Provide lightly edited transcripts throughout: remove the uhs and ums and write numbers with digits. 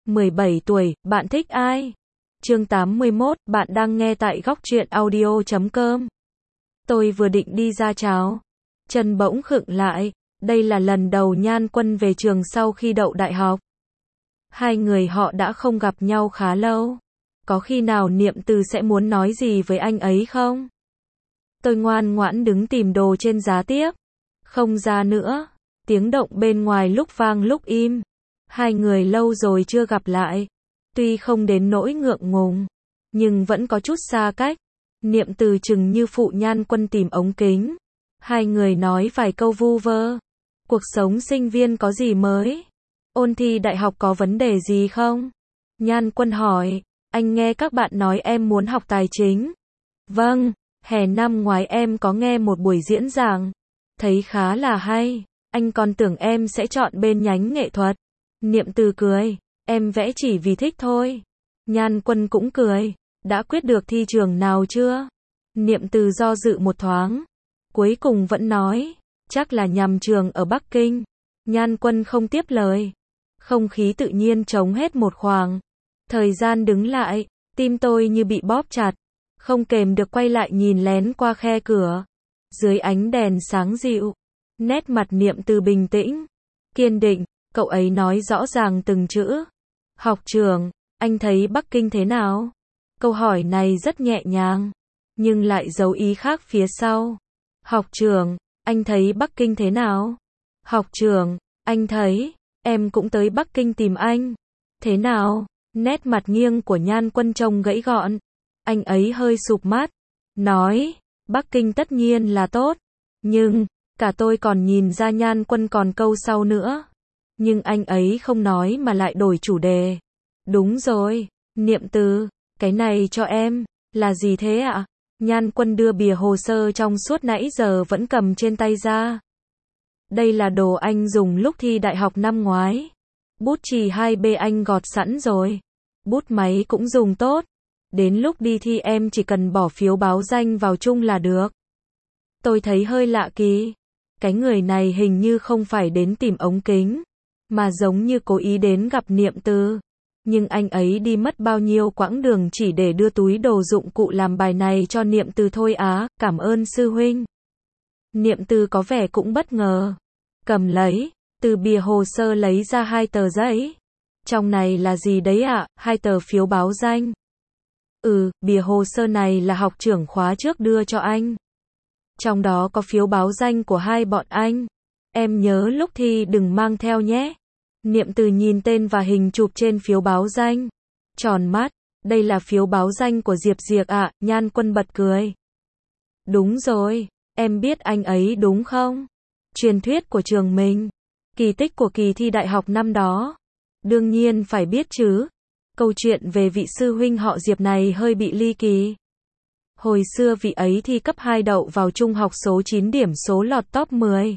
17 tuổi, bạn thích ai? Chương 81, bạn đang nghe tại góc truyện audio.com. Tôi vừa định đi ra chào, chân bỗng khựng lại, đây là lần đầu Nhan Quân về trường sau khi đậu đại học. Hai người họ đã không gặp nhau khá lâu. Có khi nào Niệm Từ sẽ muốn nói gì với anh ấy không? Tôi ngoan ngoãn đứng tìm đồ trên giá tiếp. Không ra nữa. Tiếng động bên ngoài lúc vang lúc im. Hai người lâu rồi chưa gặp lại. Tuy không đến nỗi ngượng ngùng, nhưng vẫn có chút xa cách. Niệm Từ chừng như phụ Nhan Quân tìm ống kính. Hai người nói vài câu vu vơ. Cuộc sống sinh viên có gì mới? Ôn thi đại học có vấn đề gì không? Nhan Quân hỏi, anh nghe các bạn nói em muốn học tài chính. Vâng, hè năm ngoái em có nghe một buổi diễn giảng. Thấy khá là hay, anh còn tưởng em sẽ chọn bên nhánh nghệ thuật. Niệm Từ cười, em vẽ chỉ vì thích thôi. Nhan Quân cũng cười, đã quyết được thi trường nào chưa? Niệm Từ do dự một thoáng, cuối cùng vẫn nói, chắc là nhằm trường ở Bắc Kinh. Nhan Quân không tiếp lời. Không khí tự nhiên trống hết một khoảng. Thời gian đứng lại, tim tôi như bị bóp chặt. Không kềm được quay lại nhìn lén qua khe cửa. Dưới ánh đèn sáng dịu, nét mặt Niệm Từ bình tĩnh, kiên định, cậu ấy nói rõ ràng từng chữ. Học trường, anh thấy Bắc Kinh thế nào? Câu hỏi này rất nhẹ nhàng, nhưng lại giấu ý khác phía sau. Học trường, anh thấy Bắc Kinh thế nào? Học trường, anh thấy, em cũng tới Bắc Kinh tìm anh. Thế nào? Nét mặt nghiêng của Nhan Quân trông gãy gọn. Anh ấy hơi sụp mắt, nói, Bắc Kinh tất nhiên là tốt. Nhưng, cả tôi còn nhìn ra Nhan Quân còn câu sau nữa. Nhưng anh ấy không nói mà lại đổi chủ đề. Đúng rồi, Niệm Từ, cái này cho em, là gì thế ạ? Nhan Quân đưa bìa hồ sơ trong suốt nãy giờ vẫn cầm trên tay ra. Đây là đồ anh dùng lúc thi đại học năm ngoái. Bút chì 2B anh gọt sẵn rồi. Bút máy cũng dùng tốt. Đến lúc đi thi em chỉ cần bỏ phiếu báo danh vào chung là được. Tôi thấy hơi lạ kỳ. Cái người này hình như không phải đến tìm ống kính, mà giống như cố ý đến gặp Niệm Từ. Nhưng anh ấy đi mất bao nhiêu quãng đường chỉ để đưa túi đồ dụng cụ làm bài này cho Niệm Từ thôi á, cảm ơn sư huynh. Niệm Từ có vẻ cũng bất ngờ. Cầm lấy, từ bìa hồ sơ lấy ra 2 tờ giấy. Trong này là gì đấy ạ? 2 tờ phiếu báo danh. Bìa hồ sơ này là học trưởng khóa trước đưa cho anh. Trong đó có phiếu báo danh của hai bọn anh. Em nhớ lúc thi đừng mang theo nhé. Niệm Từ nhìn tên và hình chụp trên phiếu báo danh. Tròn mắt, đây là phiếu báo danh của Diệp Diệp ạ. Nhan Quân bật cười. Đúng rồi, em biết anh ấy đúng không? Truyền thuyết của trường mình. Kỳ tích của kỳ thi đại học năm đó. Đương nhiên phải biết chứ. Câu chuyện về vị sư huynh họ Diệp này hơi bị ly kỳ. Hồi xưa vị ấy thi cấp 2 đậu vào trung học số 9 điểm số lọt top 10.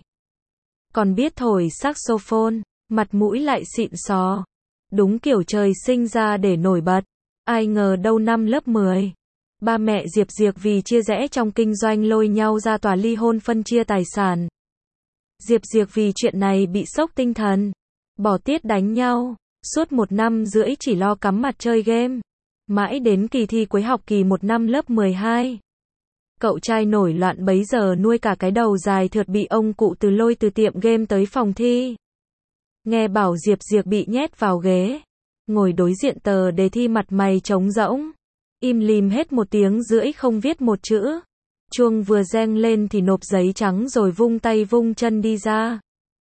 Còn biết thổi saxophone, mặt mũi lại xịn xò. Đúng kiểu trời sinh ra để nổi bật. Ai ngờ đâu năm lớp 10. Ba mẹ Diệp Diệp vì chia rẽ trong kinh doanh lôi nhau ra tòa ly hôn phân chia tài sản. Diệp Diệp vì chuyện này bị sốc tinh thần. Bỏ tiết đánh nhau. Suốt 1 năm rưỡi chỉ lo cắm mặt chơi game. Mãi đến kỳ thi cuối học kỳ 1 năm lớp 12. Cậu trai nổi loạn bấy giờ nuôi cả cái đầu dài thượt bị ông cụ từ lôi từ tiệm game tới phòng thi. Nghe bảo Diệp Diệp bị nhét vào ghế. Ngồi đối diện tờ đề thi mặt mày trống rỗng. Im lìm hết 1 tiếng rưỡi không viết một chữ. Chuông vừa reng lên thì nộp giấy trắng rồi vung tay vung chân đi ra.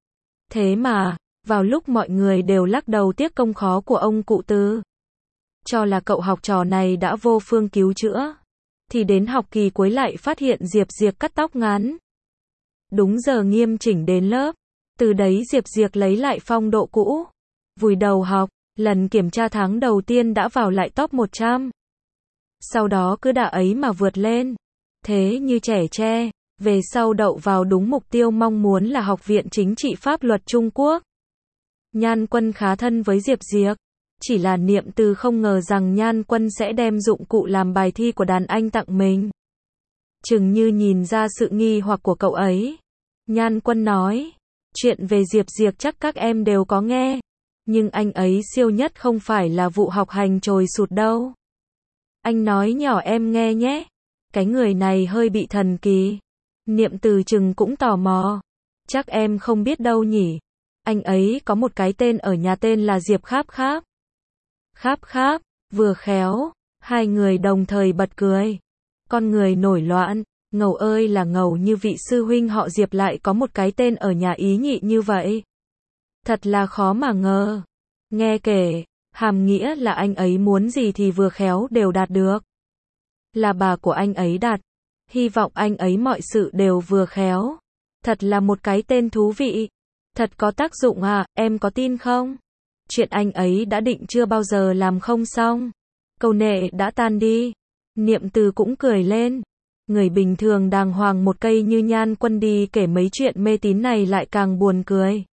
Thế mà, vào lúc mọi người đều lắc đầu tiếc công khó của ông cụ Từ, cho là cậu học trò này đã vô phương cứu chữa, thì đến học kỳ cuối lại phát hiện Diệp Diệp cắt tóc ngắn. Đúng giờ nghiêm chỉnh đến lớp. Từ đấy Diệp Diệp lấy lại phong độ cũ. Vùi đầu học, lần kiểm tra tháng đầu tiên đã vào lại top 100. Sau đó cứ đà ấy mà vượt lên. Thế như trẻ tre, về sau đậu vào đúng mục tiêu mong muốn là Học viện Chính trị Pháp luật Trung Quốc. Nhan Quân khá thân với Diệp Diệp. Chỉ là Niệm Từ không ngờ rằng Nhan Quân sẽ đem dụng cụ làm bài thi của đàn anh tặng mình. Chừng như nhìn ra sự nghi hoặc của cậu ấy. Nhan Quân nói, chuyện về Diệp Diệp chắc các em đều có nghe. Nhưng anh ấy siêu nhất không phải là vụ học hành trồi sụt đâu. Anh nói nhỏ em nghe nhé. Cái người này hơi bị thần kỳ. Niệm Từ chừng cũng tò mò. Chắc em không biết đâu nhỉ. Anh ấy có một cái tên ở nhà tên là Diệp Kháp Kháp. Kháp Kháp, vừa khéo. Hai người đồng thời bật cười. Con người nổi loạn. Ngầu ơi là ngầu, như vị sư huynh họ Diệp lại có một cái tên ở nhà ý nhị như vậy. Thật là khó mà ngờ. Nghe kể, hàm nghĩa là anh ấy muốn gì thì vừa khéo đều đạt được. Là bà của anh ấy đặt. Hy vọng anh ấy mọi sự đều vừa khéo. Thật là một cái tên thú vị. Thật có tác dụng à, em có tin không? Chuyện anh ấy đã định chưa bao giờ làm không xong. Câu nệ đã tan đi. Niệm Từ cũng cười lên. Người bình thường đàng hoàng một cây như Nhan Quân đi kể mấy chuyện mê tín này lại càng buồn cười.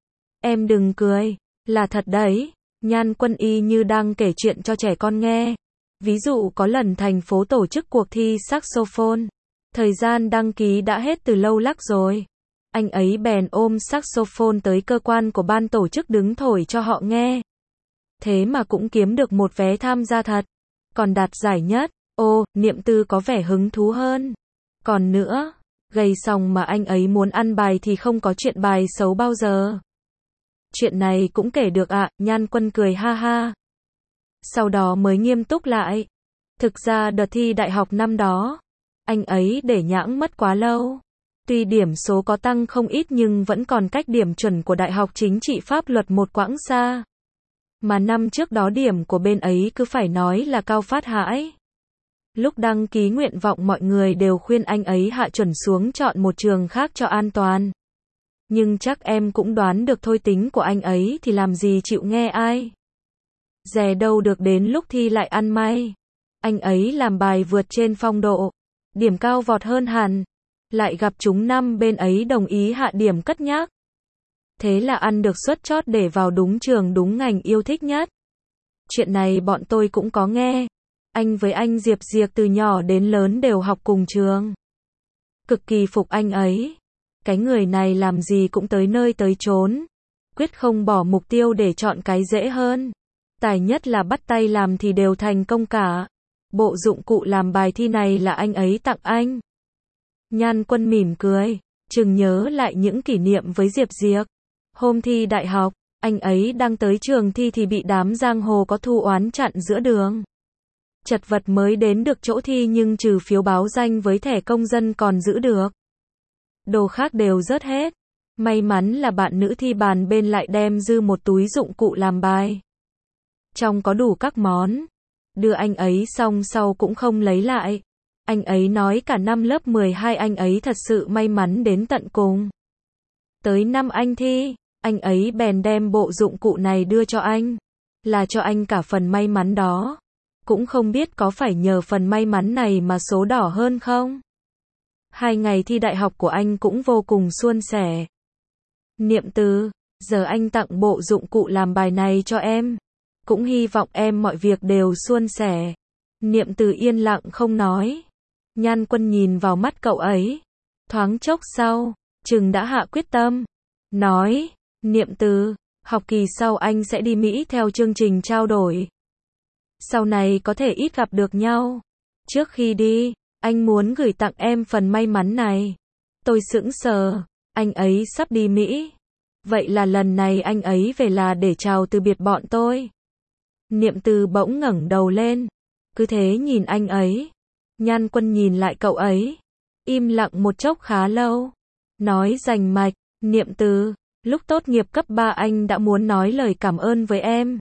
Em đừng cười, là thật đấy. Nhan Quân y như đang kể chuyện cho trẻ con nghe. Ví dụ có lần thành phố tổ chức cuộc thi saxophone. Thời gian đăng ký đã hết từ lâu lắc rồi. Anh ấy bèn ôm saxophone tới cơ quan của ban tổ chức đứng thổi cho họ nghe. Thế mà cũng kiếm được một vé tham gia thật. Còn đạt giải nhất. Ô, Niệm Từ có vẻ hứng thú hơn. Còn nữa, gầy xong mà anh ấy muốn ăn bài thì không có chuyện bài xấu bao giờ. Chuyện này cũng kể được ạ, Nhan Quân cười ha ha. Sau đó mới nghiêm túc lại. Thực ra đợt thi đại học năm đó, anh ấy để nhãng mất quá lâu. Tuy điểm số có tăng không ít nhưng vẫn còn cách điểm chuẩn của Đại học Chính trị Pháp luật một quãng xa. Mà năm trước đó điểm của bên ấy cứ phải nói là cao phát hãi. Lúc đăng ký nguyện vọng mọi người đều khuyên anh ấy hạ chuẩn xuống chọn một trường khác cho an toàn. Nhưng chắc em cũng đoán được thôi, tính của anh ấy thì làm gì chịu nghe ai. Dè đâu được đến lúc thi lại ăn may. Anh ấy làm bài vượt trên phong độ. Điểm cao vọt hơn hẳn. Lại gặp chúng năm bên ấy đồng ý hạ điểm cất nhắc. Thế là ăn được suất chót để vào đúng trường đúng ngành yêu thích nhất. Chuyện này bọn tôi cũng có nghe. Anh với anh Diệp Diệp từ nhỏ đến lớn đều học cùng trường. Cực kỳ phục anh ấy. Cái người này làm gì cũng tới nơi tới chốn. Quyết không bỏ mục tiêu để chọn cái dễ hơn. Tài nhất là bắt tay làm thì đều thành công cả. Bộ dụng cụ làm bài thi này là anh ấy tặng anh. Nhan Quân mỉm cười, chừng nhớ lại những kỷ niệm với Diệp Diệp. Hôm thi đại học, anh ấy đang tới trường thi thì bị đám giang hồ có thù oán chặn giữa đường. Chật vật mới đến được chỗ thi nhưng trừ phiếu báo danh với thẻ công dân còn giữ được. Đồ khác đều rớt hết. May mắn là bạn nữ thi bàn bên lại đem dư một túi dụng cụ làm bài. Trong có đủ các món. Đưa anh ấy xong sau cũng không lấy lại. Anh ấy nói cả năm lớp 12 anh ấy thật sự may mắn đến tận cùng. Tới năm anh thi, anh ấy bèn đem bộ dụng cụ này đưa cho anh. Là cho anh cả phần may mắn đó. Cũng không biết có phải nhờ phần may mắn này mà số đỏ hơn không? 2 ngày thi đại học của anh cũng vô cùng suôn sẻ. Niệm Từ, giờ anh tặng bộ dụng cụ làm bài này cho em. Cũng hy vọng em mọi việc đều suôn sẻ. Niệm Từ yên lặng không nói. Nhan Quân nhìn vào mắt cậu ấy. Thoáng chốc sau, chừng đã hạ quyết tâm. Nói, Niệm Từ, học kỳ sau anh sẽ đi Mỹ theo chương trình trao đổi. Sau này có thể ít gặp được nhau. Trước khi đi, anh muốn gửi tặng em phần may mắn này. Tôi sững sờ, anh ấy sắp đi Mỹ. Vậy là lần này anh ấy về là để chào từ biệt bọn tôi. Niệm Từ bỗng ngẩng đầu lên. Cứ thế nhìn anh ấy. Nhan Quân nhìn lại cậu ấy. Im lặng một chốc khá lâu. Nói rành mạch, Niệm Từ, lúc tốt nghiệp cấp 3 anh đã muốn nói lời cảm ơn với em.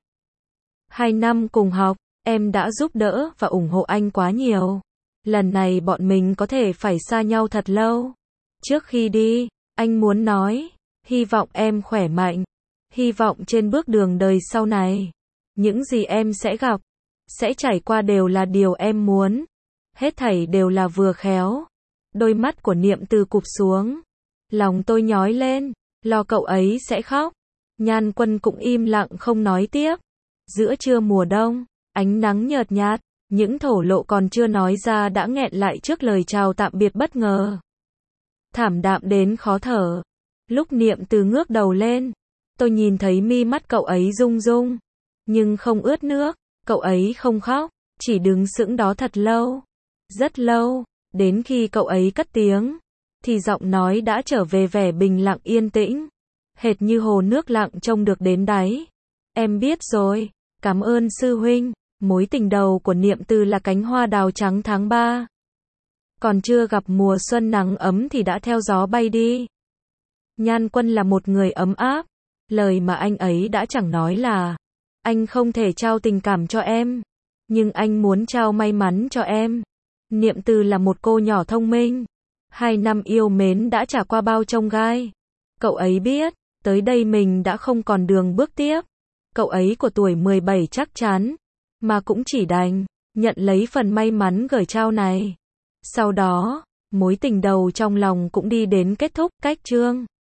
2 năm cùng học, em đã giúp đỡ và ủng hộ anh quá nhiều. Lần này bọn mình có thể phải xa nhau thật lâu. Trước khi đi, anh muốn nói, hy vọng em khỏe mạnh. Hy vọng trên bước đường đời sau này, những gì em sẽ gặp, sẽ trải qua đều là điều em muốn. Hết thảy đều là vừa khéo. Đôi mắt của Niệm Từ cụp xuống. Lòng tôi nhói lên, lo cậu ấy sẽ khóc. Nhan Quân cũng im lặng không nói tiếp. Giữa trưa mùa đông, ánh nắng nhợt nhạt, những thổ lộ còn chưa nói ra đã nghẹn lại trước lời chào tạm biệt bất ngờ. Thảm đạm đến khó thở. Lúc Niệm Từ ngước đầu lên, Tôi nhìn thấy mi mắt cậu ấy rung rung, nhưng không ướt nước, cậu ấy không khóc, chỉ đứng sững đó thật lâu, rất lâu, đến khi cậu ấy cất tiếng, thì giọng nói đã trở về vẻ bình lặng yên tĩnh, hệt như hồ nước lặng trông được đến đáy. Em biết rồi, cảm ơn sư huynh, mối tình đầu của Niệm Từ là cánh hoa đào trắng tháng 3. Còn chưa gặp mùa xuân nắng ấm thì đã theo gió bay đi. Nhan Quân là một người ấm áp, lời mà anh ấy đã chẳng nói là anh không thể trao tình cảm cho em, nhưng anh muốn trao may mắn cho em. Niệm Từ là một cô nhỏ thông minh, 2 năm yêu mến đã trải qua bao chông gai. Cậu ấy biết, tới đây mình đã không còn đường bước tiếp. Cậu ấy của tuổi 17 chắc chắn, mà cũng chỉ đành nhận lấy phần may mắn gửi trao này. Sau đó, mối tình đầu trong lòng cũng đi đến kết thúc. Cách chương